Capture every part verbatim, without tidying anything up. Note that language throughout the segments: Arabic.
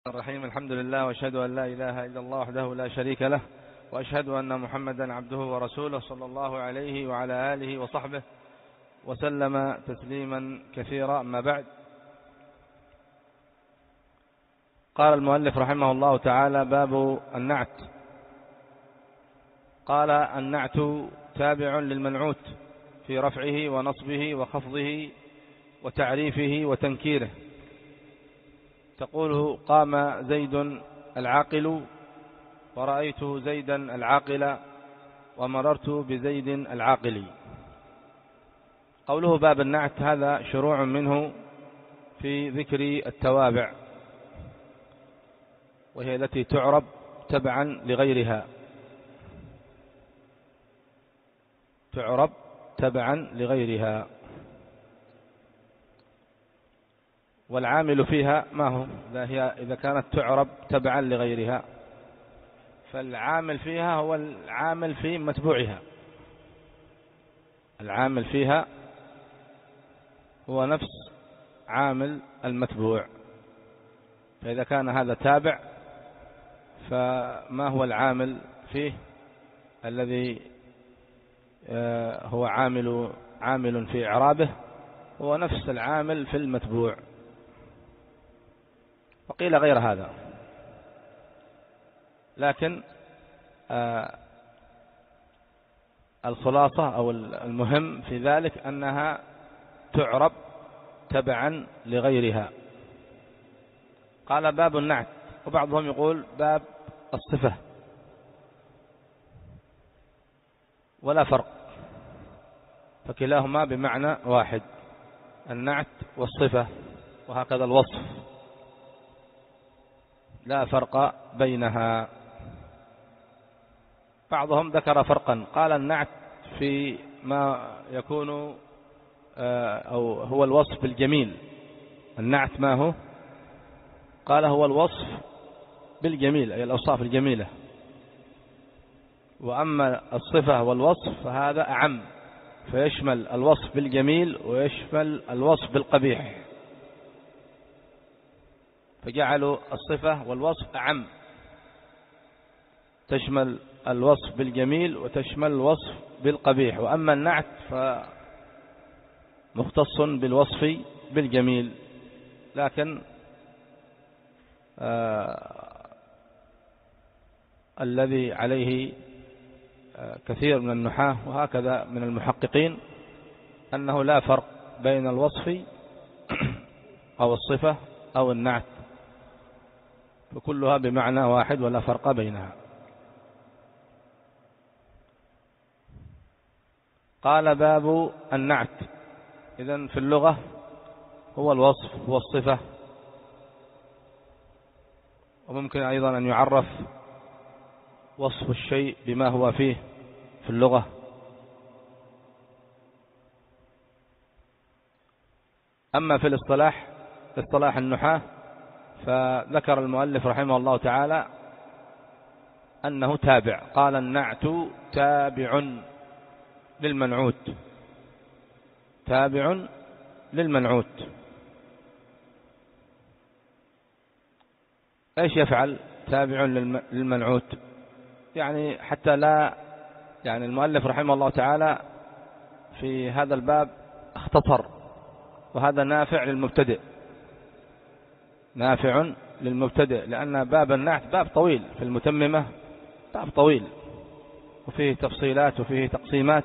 الرحيم. الحمد لله واشهد أن لا إله إلا الله وحده لا شريك له، وأشهد أن محمدا عبده ورسوله صلى الله عليه وعلى آله وصحبه وسلم تسليما كثيرا. أما بعد، قال المؤلف رحمه الله تعالى: باب النعت. قال: النعت تابع للمنعوت في رفعه ونصبه وخفضه وتعريفه وتنكيره. تقوله: قام زيد العاقل، ورأيت زيدا العاقل، ومررت بزيد العاقل. قوله باب النعت هذا شروع منه في ذكر التوابع، وهي التي تعرب تبعا لغيرها، تعرب تبعا لغيرها. والعامل فيها ما هو؟ هي إذا كانت تعرب تبعا لغيرها، فالعامل فيها هو العامل في متبوعها، العامل فيها هو نفس عامل المتبوع. فإذا كان هذا تابع، فما هو العامل فيه الذي هو عامل عامل في إعرابه؟ هو نفس العامل في المتبوع. وقيل غير هذا، لكن آه الخلاصة أو المهم في ذلك أنها تعرب تبعا لغيرها. قال: باب النعت. وبعضهم يقول باب الصفة، ولا فرق، فكلاهما بمعنى واحد، النعت والصفة، وهكذا الوصف، لا فرق بينها. بعضهم ذكر فرقا، قال: النعت في ما يكون أو هو الوصف بالجميل. النعت ما هو؟ قال: هو الوصف بالجميل، أي الأوصاف الجميلة. وأما الصفة والوصف فهذا أعم، فيشمل الوصف بالجميل ويشمل الوصف بالقبيح، فجعلوا الصفة والوصف أعم، تشمل الوصف بالجميل وتشمل الوصف بالقبيح. وأما النعت فمختص بالوصف بالجميل. لكن آه الذي عليه آه كثير من النحاة وهكذا من المحققين أنه لا فرق بين الوصف أو الصفة أو النعت، فكلها بمعنى واحد ولا فرق بينها. قال: باب النعت. إذن في اللغة هو الوصف، هو الصفة، وممكن أيضا أن يعرف وصف الشيء بما هو فيه في اللغة. أما في الاصطلاح، في اصطلاح النحاة، فذكر المؤلف رحمه الله تعالى أنه تابع. قال: النعت تابع للمنعوت، تابع للمنعوت. ايش يفعل تابع للمنعوت؟ يعني حتى لا يعني المؤلف رحمه الله تعالى في هذا الباب اختصر، وهذا نافع للمبتدئ، نافع للمبتدئ، لأن باب النعت باب طويل، في المتممة باب طويل وفيه تفصيلات وفيه تقسيمات،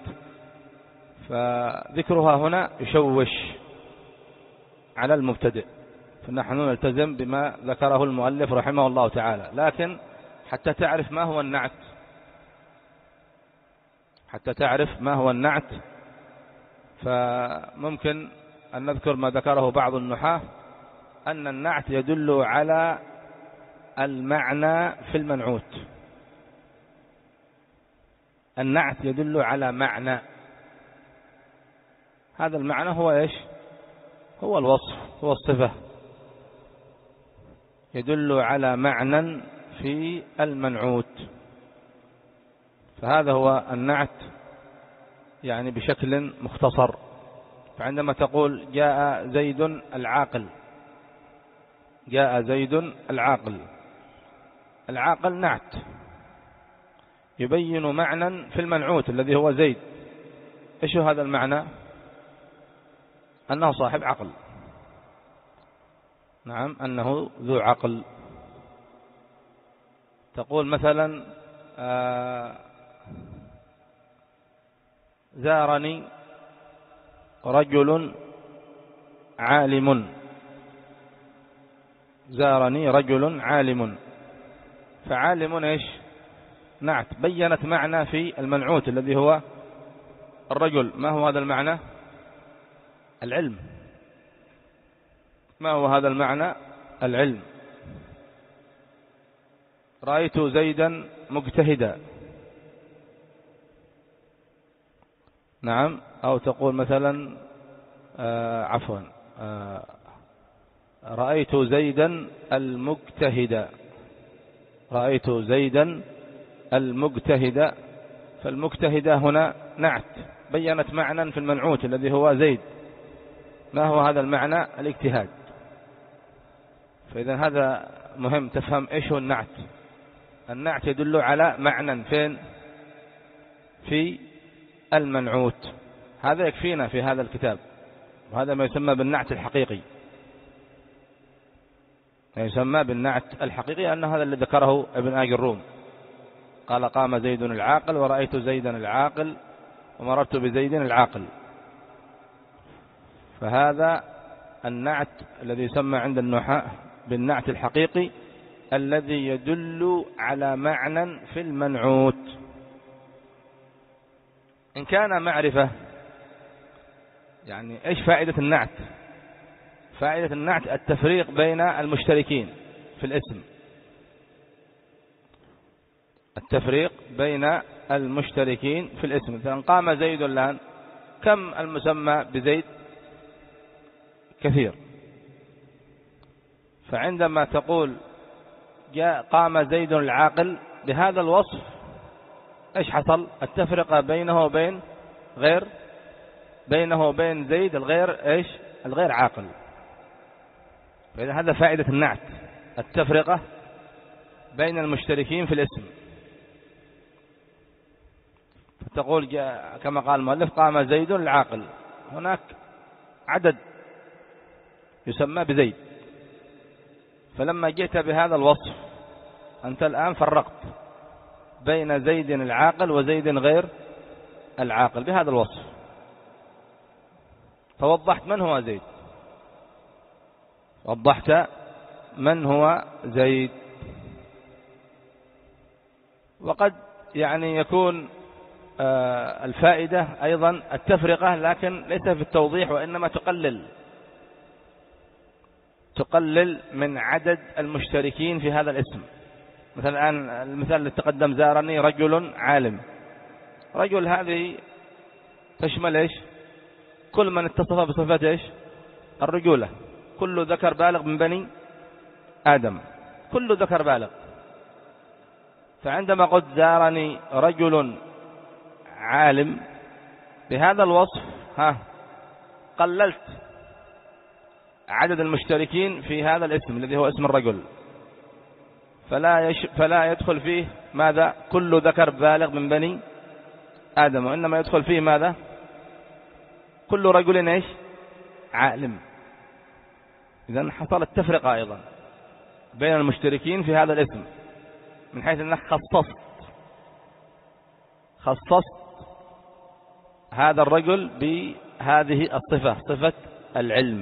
فذكرها هنا يشوش على المبتدئ، فنحن نلتزم بما ذكره المؤلف رحمه الله تعالى. لكن حتى تعرف ما هو النعت، حتى تعرف ما هو النعت فممكن أن نذكر ما ذكره بعض النحاة، أن النعت يدل على المعنى في المنعوت. النعت يدل على معنى، هذا المعنى هو إيش؟ هو الوصف، هو الصفة، يدل على معنى في المنعوت. فهذا هو النعت يعني بشكل مختصر. فعندما تقول: جاء زيد العاقل، جاء زيد العاقل. العاقل نعت يبين معنى في المنعوت الذي هو زيد. إيش هذا المعنى؟ أنه صاحب عقل. نعم، أنه ذو عقل. تقول مثلا آه زارني رجل عالم. زارني رجل عالم. فعالم إيش؟ نعت بينت معنى في المنعوت الذي هو الرجل. ما هو هذا المعنى؟ العلم. ما هو هذا المعنى؟ العلم. رأيت زيدا مجتهدا. نعم. أو تقول مثلا آه عفوا آه رأيت زيدا المجتهدا. رأيت زيدا المجتهدا. فالمجتهدا هنا نعت بينت معنى في المنعوت الذي هو زيد. ما هو هذا المعنى؟ الاجتهاد. فإذا هذا مهم تفهم إيش هو النعت. النعت يدل على معنى فين؟ في المنعوت. هذا يكفينا في هذا الكتاب. وهذا ما يسمى بالنعت الحقيقي. ما يسمى بالنعت الحقيقي أن هذا اللي ذكره ابن آج الروم. قال قام زيد العاقل ورأيت زيدا العاقل ومررت بزيد العاقل. فهذا النعت الذي يسمى عند النحاة بالنعت الحقيقي الذي يدل على معنى في المنعوت. إن كان معرفة، يعني إيش فائدة النعت؟ فائدة النعت التفريق بين المشتركين في الاسم. التفريق بين المشتركين في الاسم. مثلا قام زيد الآن، كم المسمى بزيد؟ كثير. فعندما تقول جاء قام زيد العاقل بهذا الوصف، ايش حصل؟ التفرقة بينه وبين غير بينه وبين زيد الغير ايش؟ الغير عاقل. فإذا هذا فائدة النعت، التفرقة بين المشتركين في الاسم. فتقول جاء كما قال المؤلف قام زيد العاقل، هناك عدد يسمى بزيد. فلما جئت بهذا الوصف أنت الآن فرقت بين زيد العاقل وزيد غير العاقل بهذا الوصف، فوضحت من هو زيد، وضحت من هو زيد. وقد يعني يكون الفائدة أيضا التفرقة، لكن ليس في التوضيح وإنما تقلل تقلل من عدد المشتركين في هذا الاسم. مثلا الآن المثال اللي تقدم زارني رجل عالم. رجل هذه تشمل إيش؟ كل من اتصف بصفات إيش؟ الرجولة. كل ذكر بالغ من بني آدم، كل ذكر بالغ. فعندما قلت زارني رجل عالم بهذا الوصف، ها قللت عدد المشتركين في هذا الاسم الذي هو اسم الرجل. فلا يش... فلا يدخل فيه ماذا؟ كل ذكر بالغ من بني آدم، وإنما يدخل فيه ماذا؟ كل رجل ايش؟ عالم. إذن حصلت تفرقة أيضا بين المشتركين في هذا الاسم، من حيث أنك خصصت خصصت هذا الرجل بهذه الصفة، صفة العلم،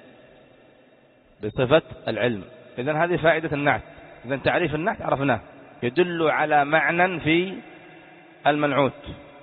بصفة العلم. إذن هذه فائدة النعت. إذن تعريف النعت عرفناه، يدل على معنى في المنعوت.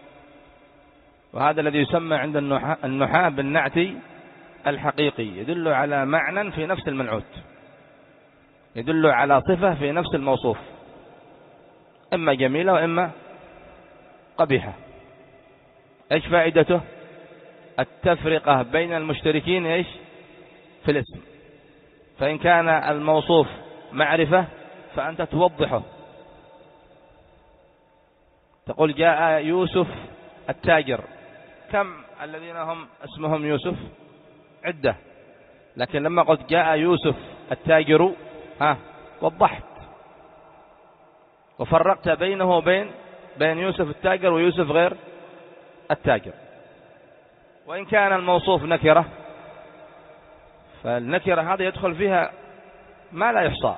وهذا الذي يسمى عند النحاة بالنعت الحقيقي، يدل على معنى في نفس المنعوت، يدل على صفة في نفس الموصوف، إما جميلة وإما قبيحة. إيش فائدته؟ التفرقة بين المشتركين إيش؟ في الاسم. فإن كان الموصوف معرفة فأنت توضحه. تقول جاء يوسف التاجر. كم الذين هم اسمهم يوسف؟ عدة. لكن لما قلت جاء يوسف التاجر ها وضحت وفرقت بينه وبين بين يوسف التاجر ويوسف غير التاجر. وإن كان الموصوف نكرة فالنكرة هذا يدخل فيها ما لا يحصى،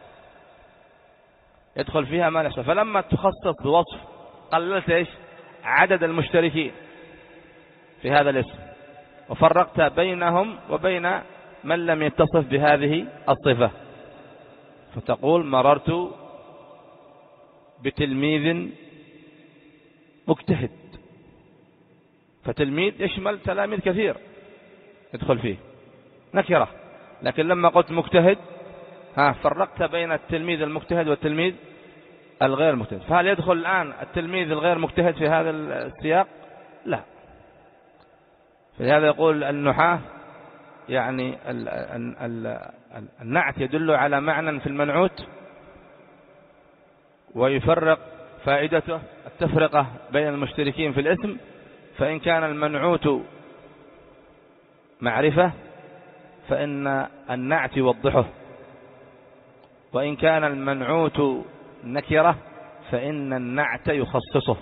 يدخل فيها ما لا يحصى. فلما تخصص بوصف قللت إيش عدد المشتركين في هذا الاسم، وفرقت بينهم وبين من لم يتصف بهذه الصفة، فتقول مررت بتلميذ مجتهد، فتلميذ يشمل تلاميذ كثير يدخل فيه نكرة. لكن لما قلت مجتهد ها فرقت بين التلميذ المجتهد والتلميذ الغير مجتهد. فهل يدخل الآن التلميذ الغير مجتهد في هذا السياق؟ لا. فلهذا يقول النحاة يعني ال ال ال النعت يدل على معنى في المنعوت، ويفرق فائدته التفرقة بين المشتركين في الاسم. فإن كان المنعوت معرفة فإن النعت يوضحه، وإن كان المنعوت نكرة فإن النعت يخصصه.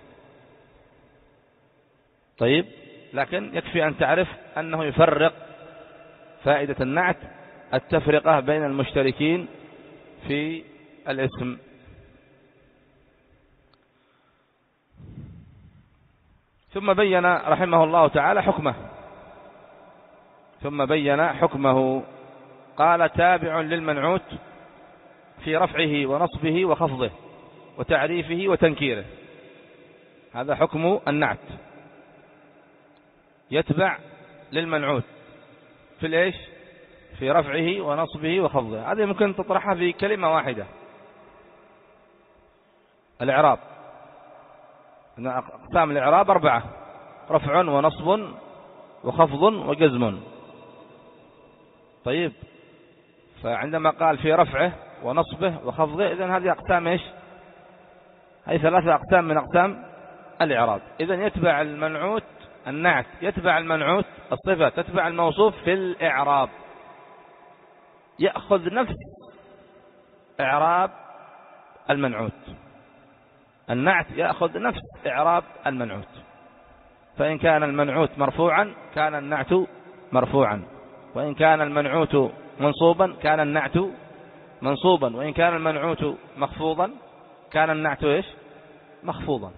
طيب، لكن يكفي أن تعرف أنه يفرق فائدة النعت التفرقة بين المشتركين في الاسم. ثم بين رحمه الله تعالى حكمه ثم بين حكمه قال تابع للمنعوت في رفعه ونصبه وخفضه وتعريفه وتنكيره. هذا حكم النعت، يتبع للمنعوت في الإيش في رفعه ونصبه وخفضه. هذه ممكن تطرحها في كلمة واحدة. الإعراب، أقسام الإعراب أربعة: رفع ونصب وخفض وجزم. طيب، فعندما قال في رفعه ونصبه وخفضه، إذن هذه أقسام إيش؟ هذه ثلاثة أقسام من أقسام الإعراب. إذن يتبع المنعوت النعت، يتبع المنعوت الصفة، تتبع الموصوف في الإعراب، يأخذ نفس إعراب المنعوت. النعت يأخذ نفس إعراب المنعوت. فإن كان المنعوت مرفوعا كان النعت مرفوعا، وإن كان المنعوت منصوبا كان النعت منصوبا، وإن كان المنعوت مخفوضا كان النعت إيش؟ مخفوضا.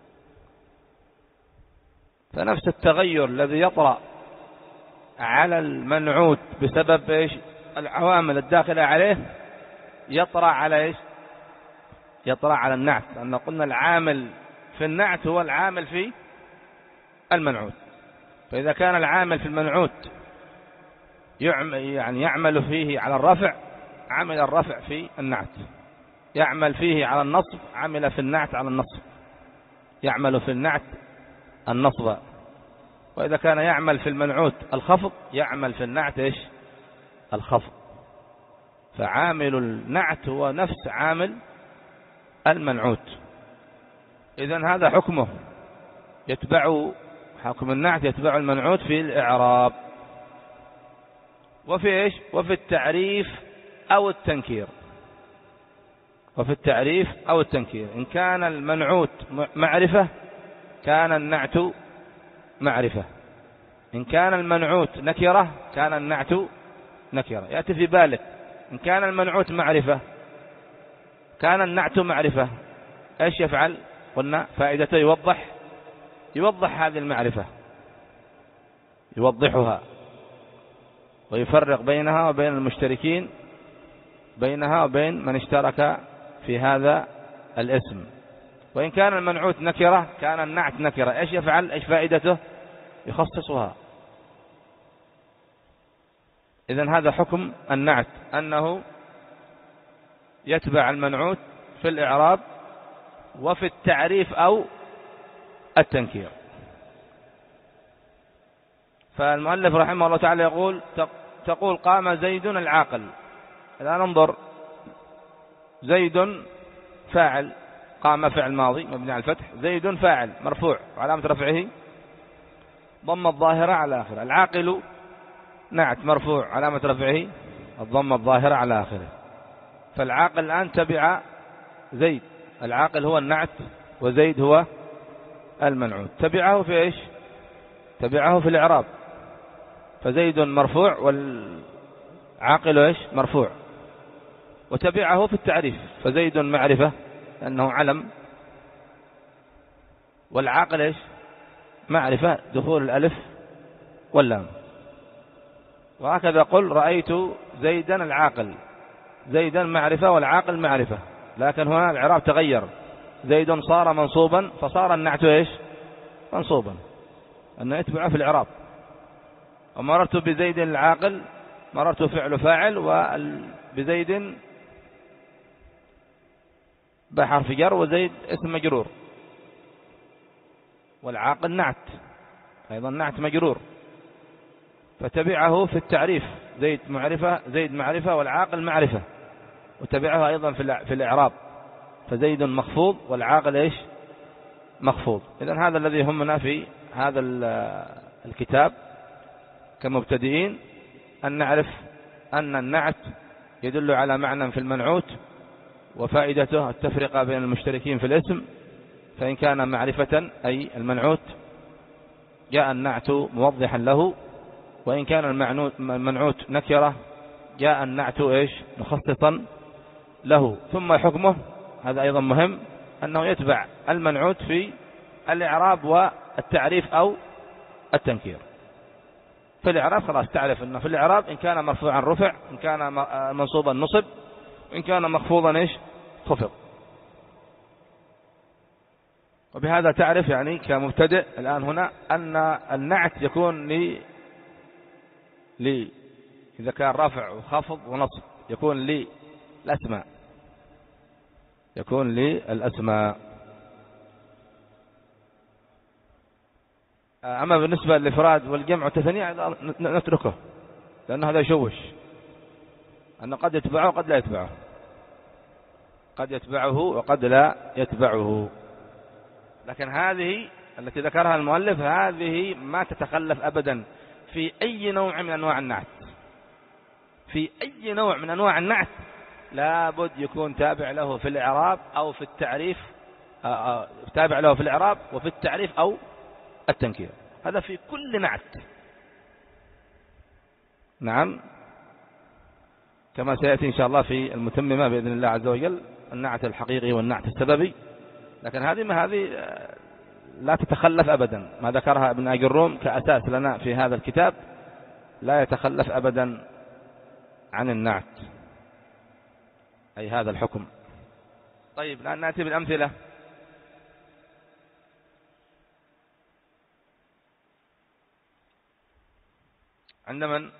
فنفس التغير الذي يطرأ على المنعوت بسبب إيش؟ العوامل الداخلة عليه يطرأ على إيش؟ يطرأ على النعت، لأن قلنا العامل في النعت هو العامل في المنعوت. فإذا كان العامل في المنعوت يعني يعمل فيه على الرفع، عمل الرفع في النعت، يعمل فيه على النصب، عمل في النعت على النصب، يعمل في النعت النصب. وإذا كان يعمل في المنعوت الخفض يعمل في النعت إيش؟ الخفض. فعامل النعت هو نفس عامل المنعوت. إذن هذا حكمه، يتبع حكم النعت يتبع المنعوت في الإعراب وفي إيش؟ وفي التعريف أو التنكير. وفي التعريف أو التنكير، إن كان المنعوت معرفة كان النعت معرفة، إن كان المنعوت نكرة كان النعت نكرة. يأتي في بالك إن كان المنعوت معرفة كان النعت معرفة، إيش يفعل؟ قلنا فائدته يوضح يوضح هذه المعرفة، يوضحها ويفرق بينها وبين المشتركين، بينها وبين من اشترك في هذا الاسم. وإن كان المنعوت نكرة كان النعت نكرة، إيش يفعل؟ إيش فائدته؟ يخصصها. إذن هذا حكم النعت، أنه يتبع المنعوت في الإعراب وفي التعريف أو التنكير. فالمؤلف رحمه الله تعالى يقول تقول قام زيد العاقل. الآن ننظر، زيد فاعل، قام فعل ماضي مبني على الفتح، زيد فاعل مرفوع وعلامة رفعه ضم الظاهرة على آخر. العاقل نعت مرفوع علامة رفعه الضمة الظاهرة على آخره. فالعاقل الآن تبع زيد، العاقل هو النعت وزيد هو المنعوت، تبعه في إيش؟ تبعه في الإعراب، فزيد مرفوع والعاقل إيش؟ مرفوع. وتبعه في التعريف، فزيد معرفة لأنه علم، والعاقل إيش؟ معرفة دخول الألف واللام. وهكذا قل رأيت زيدا العاقل، زيدا معرفة والعاقل معرفة، لكن هنا الإعراب تغير، زيد صار منصوبا فصار النعت إيش؟ منصوبا، أنه يتبع في الإعراب. ومررت بزيد العاقل مررت فعل فاعل، وبزيد بحرف جر وزيد اسم مجرور، والعاقل نعت أيضا نعت مجرور، فتبعه في التعريف، زيد معرفة زيد معرفة والعاقل معرفة، وتبعه أيضا في الإعراب، فزيد مخفوض والعاقل إيش؟ مخفوض. إذن هذا الذي يهمنا في هذا الكتاب كمبتدئين، أن نعرف أن النعت يدل على معنى في المنعوت، وفائدته التفرقة بين المشتركين في الاسم، فإن كان معرفة أي المنعوت جاء النعت موضحا له، وإن كان المنعوت نكرة جاء النعت إيش؟ مخصصا له. ثم حكمه هذا أيضا مهم، أنه يتبع المنعوت في الإعراب والتعريف أو التنكير. في الإعراب خلاص تعرف أنه في الإعراب إن كان مرفوعا رفع، إن كان منصوبا نصب، إن كان مخفوضا إيش؟ خفض. وبهذا تعرف يعني كمبتدئ الآن هنا أن النعت يكون لي لي إذا كان رفع وخفض ونصب يكون لي الأسماء، يكون لي الأسماء. أما بالنسبة للإفراد والجمع والتثنية نتركه، لأن هذا يشوش، أنه قد يتبعه وقد لا يتبعه، قد يتبعه وقد لا يتبعه. لكن هذه التي ذكرها المؤلف هذه ما تتخلف أبدا في أي نوع من أنواع النعت، في أي نوع من أنواع النعت لابد يكون تابع له في الإعراب أو في التعريف، تابع له في الإعراب وفي التعريف أو التنكير، هذا في كل نعت. نعم، كما سيأتي إن شاء الله في المتممة بإذن الله عز وجل النعت الحقيقي والنعت السببي. لكن هذه ما هذه لا تتخلف أبدا، ما ذكرها ابن أجروم كأساس لنا في هذا الكتاب لا يتخلف أبدا عن النعت، أي هذا الحكم. طيب الآن نأتي بالأمثلة. عندما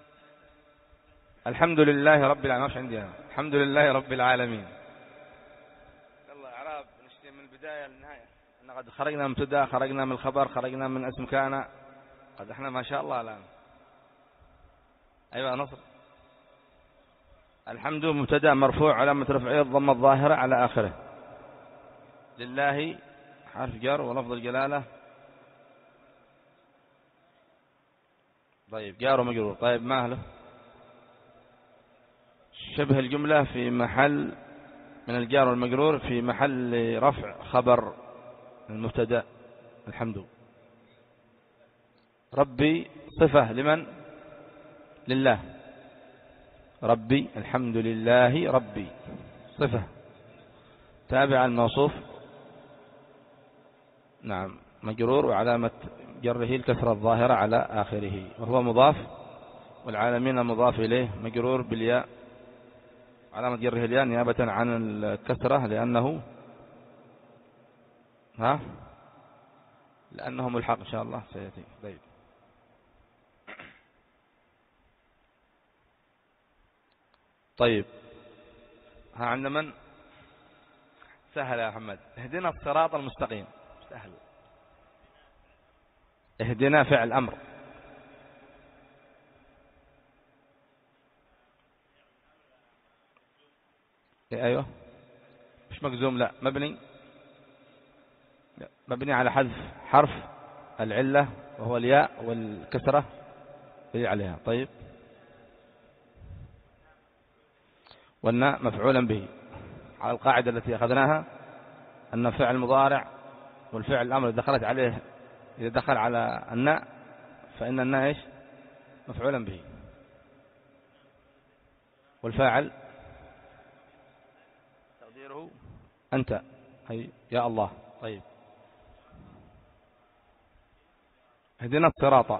الحمد لله رب العالمين، مش عندي أنا. الحمد لله رب العالمين، يلا إعراب نشتي من البداية للنهاية. أنا قد خرجنا من مبتدا، خرجنا من الخبر، خرجنا من اسم كان، قد احنا ما شاء الله الآن. أيوة نصر. الحمد مبتدا مرفوع علامة رفعه الضمة الظاهرة على آخره، لله حرف جر ولفظ الجلالة. طيب جار ومجرور. طيب ما له شبه الجملة في محل من الجار والمجرور في محل رفع خبر المبتدا الحمد. ربي صفة لمن؟ لله. ربي الحمد لله ربي صفة تابع الموصوف، نعم مجرور وعلامة جره الكسرة الظاهرة على آخره، وهو مضاف، والعالمين مضاف إليه مجرور بالياء، علامة جره الياء نيابة عن الكسرة لأنه ها لأنه ملحق إن شاء الله سيأتي. طيب طيب ها عند من؟ سهل يا محمد. اهدنا الصراط المستقيم. سهل. اهدنا فعل أمر. إيه أيوه مش مجزوم، لا مبني، لا مبني على حذف حرف العلة وهو الياء والكسرة اللي عليها. طيب والناء مفعولا به، على القاعدة التي أخذناها أن فعل مضارع والفعل الأمر إذا دخلت عليه إذا دخل على الناء فإن الناء إيش؟ مفعولا به، والفاعل تقديره أنت، أي يا الله. طيب اهدنا الصراط،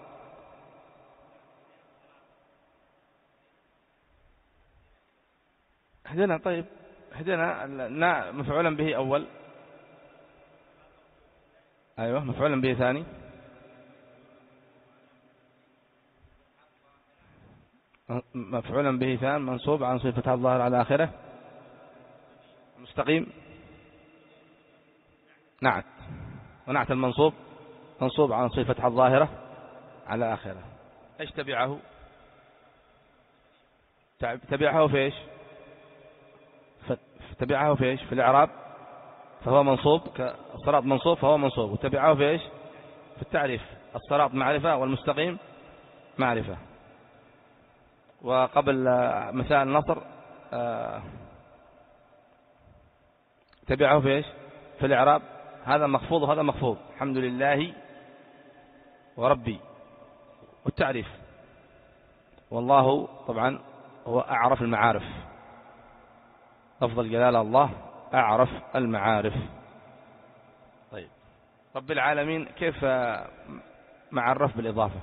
اهدنا. طيب اهدنا الناء مفعولا به أول، أيوة مفعولا به ثاني، مفعولا به ثاني منصوب عن صفة الظاهر على آخره، مستقيم نعت، ونعت المنصوب منصوب عن صفة الظاهرة على آخره. ايش تبعه؟ تبعه في ايش؟ تبعه في ايش؟ في الإعراب فهو منصوب، كالصراط منصوب فهو منصوب، وتبعه في ايش؟ في التعريف، الصراط معرفة والمستقيم معرفة. وقبل مثال النصر تبعه في ايش؟ في الإعراب، هذا مخفوض وهذا مخفوض، الحمد لله وربي، والتعريف، والله طبعا هو أعرف المعارف، أفضل جلال الله أعرف المعارف. طيب رب العالمين كيف معرف بالإضافة؟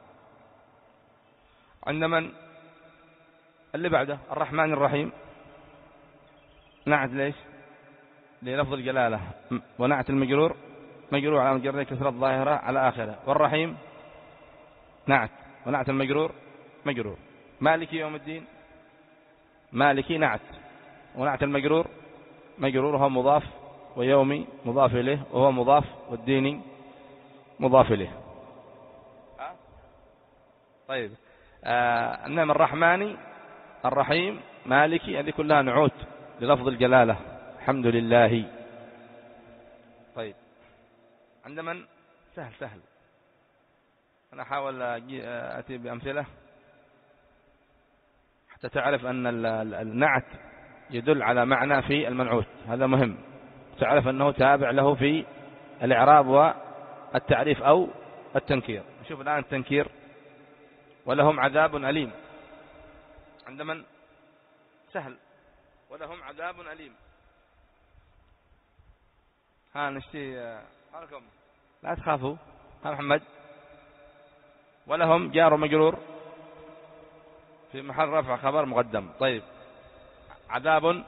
عند من؟ اللي بعده الرحمن الرحيم، نعت ليش؟ للفظ الجلالة، ونعت المجرور مجرور على مجرد كسرة الظاهرة على آخره، والرحيم نعت ونعت المجرور مجرور. مالك يوم الدين، مالكي نعت ونعت المجرور مجرور، هو مضاف، ويومي مضاف إليه وهو مضاف، والديني مضاف إليه. طيب آه إنما الرحمن الرحيم مالكي هذه كلها نعوت للفظ الجلالة الحمد لله. طيب عند من؟ سهل سهل، أنا أحاول أتي بأمثلة حتى تعرف أن النعت يدل على معنى في المنعوت، هذا مهم، تعرف أنه تابع له في الإعراب والتعريف أو التنكير. نشوف الآن التنكير، ولهم عذاب أليم. عند من؟ سهل، ولهم عذاب أليم. ها نشتي قالكم لا تخافوا، ها محمد. ولهم جار مجرور في محل رفع خبر مقدم. طيب عذاب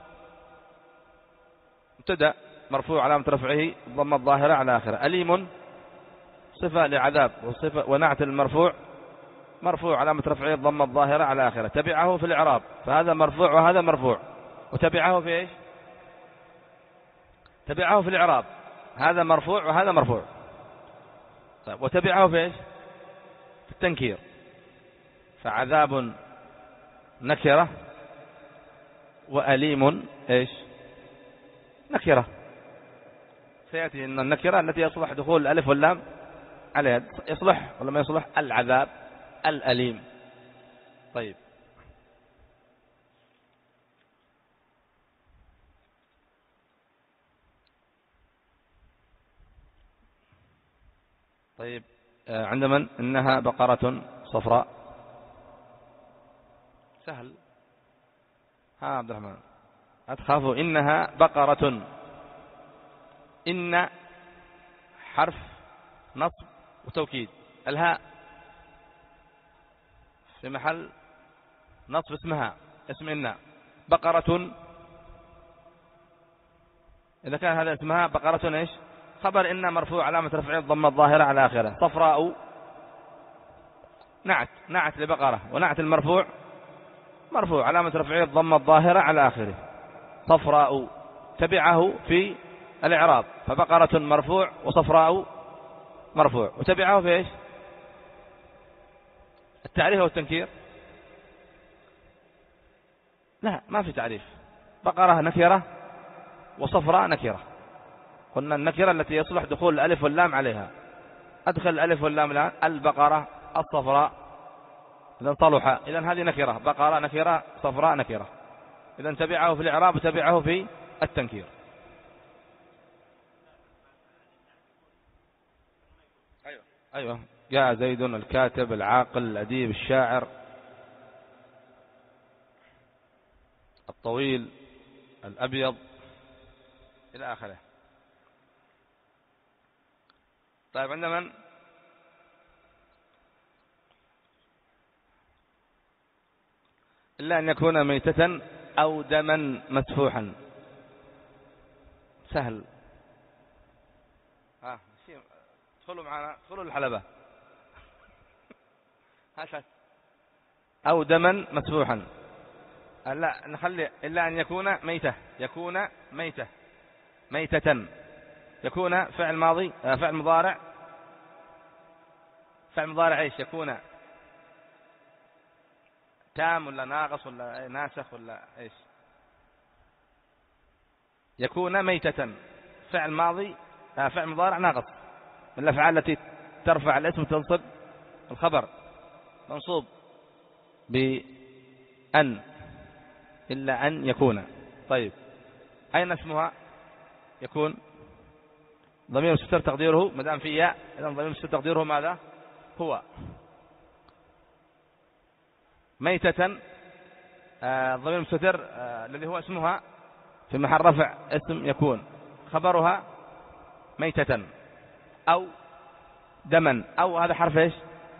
مبتدأ مرفوع علامة رفعه ضم الظاهرة على آخره، أليم صفة لعذاب وصفة ونعت المرفوع مرفوع علامة رفعه ضم الظاهرة على آخره، تبعه في الإعراب فهذا مرفوع وهذا مرفوع، وتبعه في إيش؟ تبعه في الإعراب هذا مرفوع وهذا مرفوع. طيب وتبعه في إيش؟ في التنكير، فعذاب نكرة وأليم إيش؟ نكرة. سيأتي أن النكرة التي يصلح دخول الألف واللام عليها، يصلح ولا ما يصلح؟ العذاب الأليم. طيب طيب عند من؟ إنها بقرة صفراء، سهل. ها عبد الرحمن أتخافوا، إنها بقرة، إن حرف نصب وتوكيد، الهاء في محل نصب اسمها، اسم إن بقرة، إذا كان هذا اسمها بقرة إيش؟ خبر إن مرفوع علامة رفعه ضم الظاهرة على آخره. صفراء نعت نعت لبقرة، ونعت المرفوع مرفوع علامة رفعه ضم الظاهرة على آخره. صفراء تبعه في الإعراب فبقرة مرفوع وصفراء مرفوع، وتبعه في إيش؟ التعريف والتنكير؟ لا ما في تعريف، بقرة نكرة وصفراء نكرة، قلنا النكرة التي يصلح دخول الألف واللام عليها، أدخل الألف واللام الآن، البقرة الصفراء، إذا صلح، إذا هذه نكرة، بقرة نكرة صفراء نكرة. إذن تبعه في الإعراب وتبعه في التنكير. أيوة أيوة جاء زيد الكاتب العاقل الأديب الشاعر الطويل الأبيض إلى آخره. طيب عند من؟ إلا أن يكون ميتة أو دما مسفوحا. سهل. ها ادخلوا معنا، ادخلوا الحلبة. هاشا أو دما مسفوحا. لا نخلي إلا أن يكون ميتة، يكون ميتة ميتة، يكون فعل ماضي فعل مضارع، فعل مضارع ايش يكون؟ تام ولا ناقص ولا ناسخ ولا ايش؟ يكون ميتة فعل ماضي فعل مضارع ناقص من الأفعال التي ترفع الاسم تنصب الخبر، منصوب بأن إلا أن يكون. طيب أين اسمها؟ يكون ضمير مستتر تقديره ما دام في ياء، إذن ضمير مستتر تقديره ماذا؟ هو. ميتة آه ضمير مستتر آه الذي هو اسمها في محل رفع اسم يكون، خبرها ميتة أو دما، أو هذا حرف ايش؟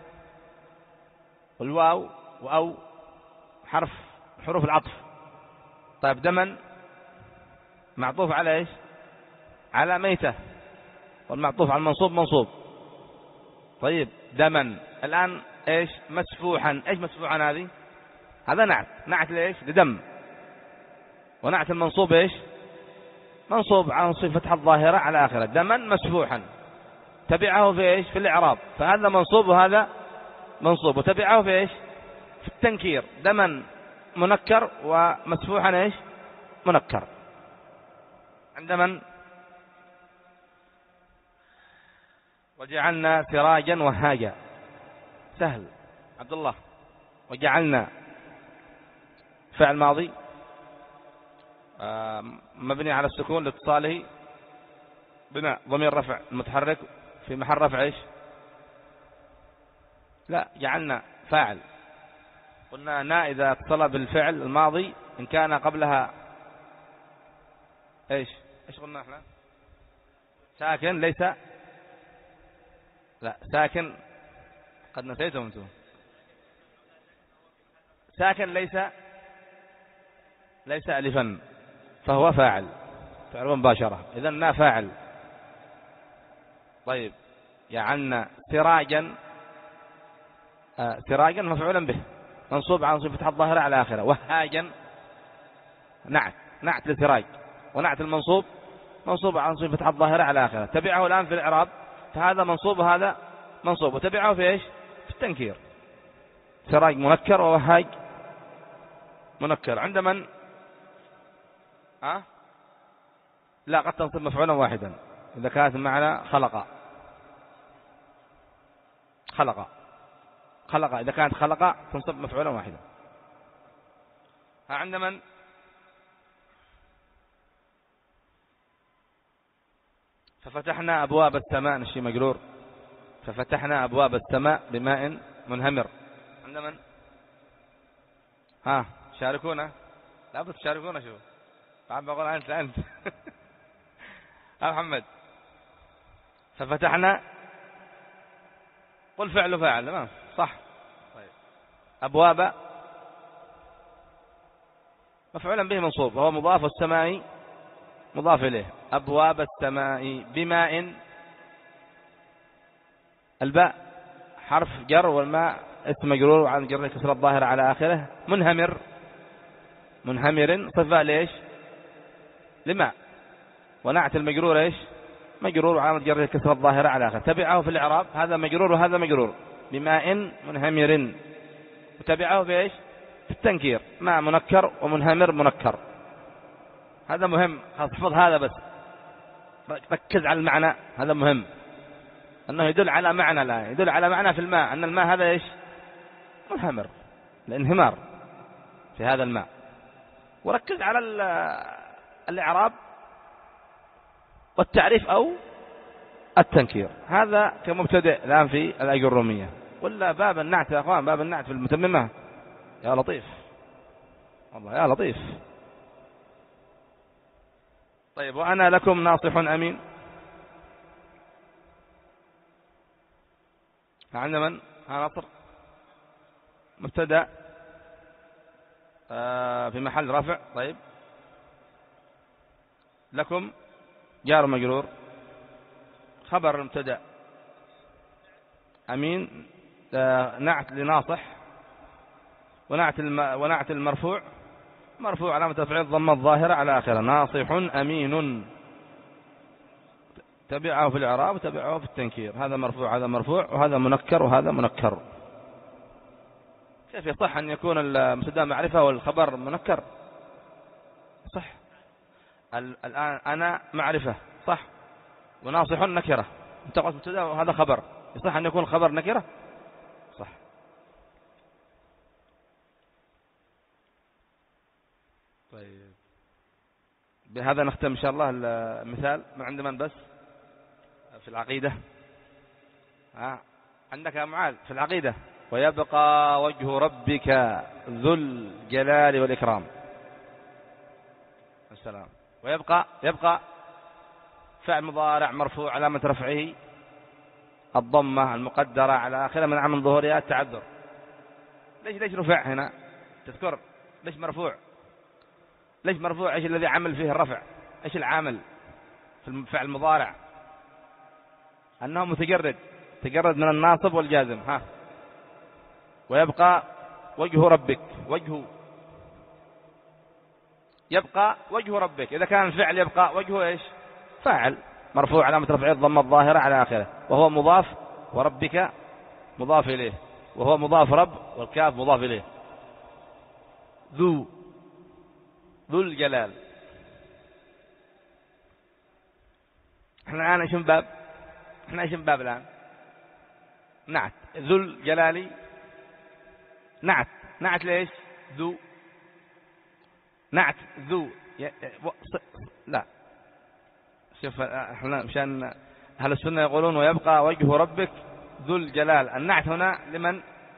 الواو وأو حرف حروف العطف. طيب دما معطوف على ايش؟ على ميتة، والمعطوف على المنصوب منصوب. طيب دما الآن ايش؟ مسفوحا. ايش مسفوحا هذه؟ هذا نعت، نعت ليش؟ لدم. ونعت المنصوب ايش؟ منصوب عن صفة الظاهرة على آخرة، دما مسفوحا. تبعه في ايش؟ في الإعراب، فهذا منصوب وهذا منصوب. وتبعه في ايش؟ في التنكير، دما منكر ومسفوحا ايش؟ منكر. عندما وجعلنا سراجا وهاجا. سهل عبد الله. وجعلنا فعل ماضي مبني على السكون لاتصاله بناء ضمير رفع المتحرك في محل رفع ايش؟ لا جعلنا فاعل. قلنا نا إذا اتصل بالفعل الماضي إن كان قبلها ايش؟ ايش قلنا احنا؟ ساكن ليس، لا ساكن قد نسيتم انتم. ساكن ليس ليس ألفا فهو فاعل، فعل مباشرة. إذن نا فاعل. طيب جعلنا سراجا آه سراجا مفعولا به منصوب عن صفة الظاهرة على آخرة. وهاجا نعت، نعت لسراج، ونعت المنصوب منصوب عن صفة الظاهرة على آخرة. تبعه الآن في الإعراب، فهذا منصوب وهذا منصوب. وتبعه في ايش؟ في التنكير. سراج منكر ووهاج منكر. عند من؟ ها أه؟ لا قد تنصب مفعولا واحدا إذا كانت معنا خلق. خلق خلق إذا كانت خلق تنصب مفعولا واحدا. ها عند من؟ ففتحنا أبواب السماء نشي مجرور. ففتحنا أبواب السماء بماء منهمر. عند من؟ ها شاركونا. لا بد تشاركونا. شو عم بقول أنت أنت ها محمد. ففتحنا قل فعل فاعل تمام صح. طيب أبواب مفعولا به منصوب وهو مضاف، والسماء مضاف إليه. أبواب السماء بماء، الباء حرف جر والماء اسم مجرور وعن جر كسر الظاهر على آخره. منهمر، منهمر صفة ليش؟ لماء. ونعت المجرور ايش؟ مجرور وعلامة جر كسر الظاهرة على آخره. تبعه في الإعراب هذا مجرور وهذا مجرور بماء منهمر. وتبعه في ايش؟ في التنكير، ماء منكر ومنهمر منكر. هذا مهم، احفظ هذا بس، ركز على المعنى، هذا مهم أنه يدل على معنى، لا يدل على معنى في الماء، أن الماء هذا إيش؟ منهمر، الانهمار في هذا الماء. وركز على الإعراب والتعريف أو التنكير. هذا كمبتدئ الآن في الأجرومية. ولا باب النعت يا أخوان، باب النعت في المتممة يا لطيف والله يا لطيف. طيب وأنا لكم ناصح أمين. عندنا من؟ ها نصر مبتدأ آه في محل رفع. طيب لكم جار مجرور، خبر المبتدأ أمين آه نعت لناصح، ونعت الم... ونعت المرفوع مرفوع علامة رفعه الضمة الظاهرة على آخره، ناصح أمين، تبعه في الإعراب وتبعه في التنكير. هذا مرفوع هذا مرفوع وهذا منكر وهذا منكر. كيف يصح أن يكون المبتدأ معرفة والخبر منكر؟ صح. الآن أنا معرفة صح، وناصح نكرة، انت قلت مبتدأ وهذا خبر، يصح أن يكون الخبر نكرة؟ صح. طيب بهذا نختم إن شاء الله المثال. من عند من بس في العقيدة؟ ها عندك يا معاذ في العقيدة. ويبقى وجه ربك ذو الجلال والإكرام. السلام. ويبقى يبقى فعل مضارع مرفوع علامة رفعه الضمة المقدرة على آخره من عمل ظهورها التعذر. ليش ليش رفع هنا؟ تذكر ليش مرفوع؟ ليش مرفوع؟ ايش الذي عمل فيه الرفع؟ ايش العامل في الفعل المضارع؟ أنه متجرد، تجرد من الناصب والجازم. ها ويبقى وجه ربك، وجهه يبقى وجه ربك. إذا كان الفعل يبقى وجهه إيش؟ فاعل مرفوع علامة رفعه الضمة الظاهرة على آخره، وهو مضاف، وربك مضاف إليه، وهو مضاف رب، والكاف مضاف إليه. ذو ذو الجلال. احنا الآن ايش من باب؟ احنا ايش من باب الآن؟ نعت ذو الجلال. نعت نعت ليش؟ ذو نعت ذو ي... لا شوف احنا مشان أهل السنة يقولون ويبقى وجه ربك ذو الجلال. النعت هنا لمن؟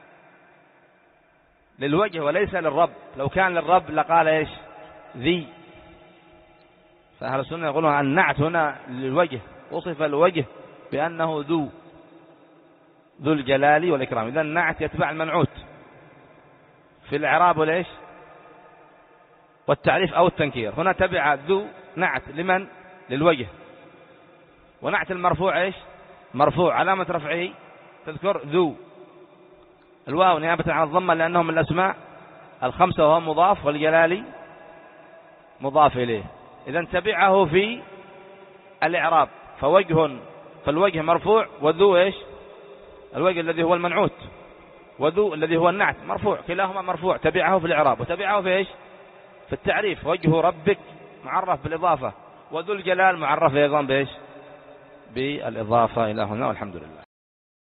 للوجه وليس للرب. لو كان للرب لقال ايش؟ ذي. فأهل السنة يقولون النعت هنا للوجه، وصف الوجه بأنه ذو ذو الجلال والإكرام. إذا النعت يتبع المنعوت في الإعراب وليش؟ والتعريف أو التنكير. هنا تبع ذو نعت لمن؟ للوجه. ونعت المرفوع ايش؟ مرفوع علامة رفعه تذكر ذو، الواو نيابة عن الضمة لأنه من الأسماء الخمسة وهو مضاف، والجلال مضاف إليه. إذا تبعه في الإعراب فوجه، فالوجه مرفوع، وذو ايش؟ الوجه الذي هو المنعوت، وذو الذي هو النعت مرفوع، كلاهما مرفوع. تبعه في الإعراب وتبعه في ايش؟ في التعريف. وجه ربك معرف بالإضافة، وذو الجلال معرف أيضا بإيش؟ بالإضافة. إلى هنا والحمد لله.